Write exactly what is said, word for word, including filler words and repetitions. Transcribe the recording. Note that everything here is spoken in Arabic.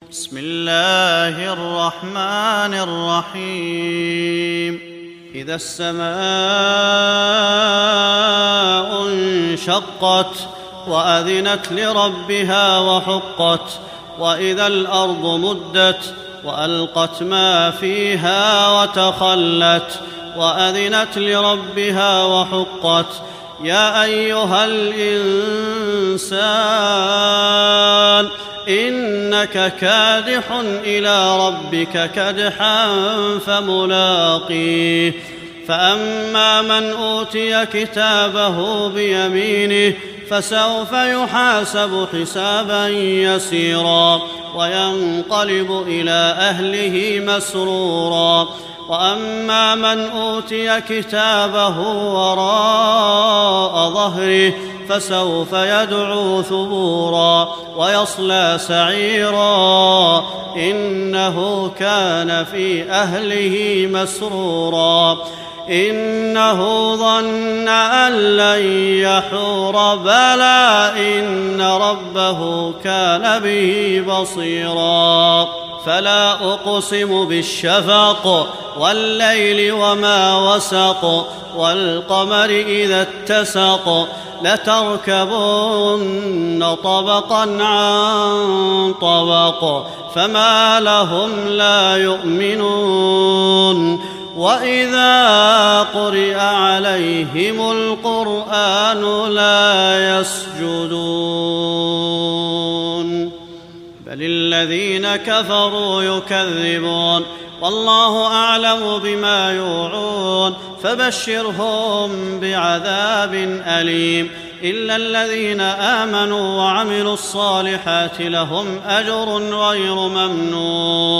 بسم الله الرحمن الرحيم إذا السماء انشقت وأذنت لربها وحقت وإذا الأرض مدت وألقت ما فيها وتخلت وأذنت لربها وحقت يا أيها الإنسان إنك كادح إلى ربك كدحا فملاقيه فأما من أوتي كتابه بيمينه فسوف يحاسب حسابا يسيرا وينقلب إلى أهله مسرورا وأما من أوتي كتابه وراء ظهره فسوف يدعو ثبورا ويصلى سعيرا إنه كان في أهله مسرورا إنه ظن أن لن يحور بلى إن ربه كان به بصيرا فلا أقسم بالشفق والليل وما وسق والقمر إذا اتسق لتركبن طبقا عن طبق فما لهم لا يؤمنون وإذا قرئ عليهم القرآن لا يسجدون بل الذين كفروا يكذبون والله أعلم بما يوعون فبشرهم بعذاب أليم إلا الذين آمنوا وعملوا الصالحات لهم أجر غير ممنون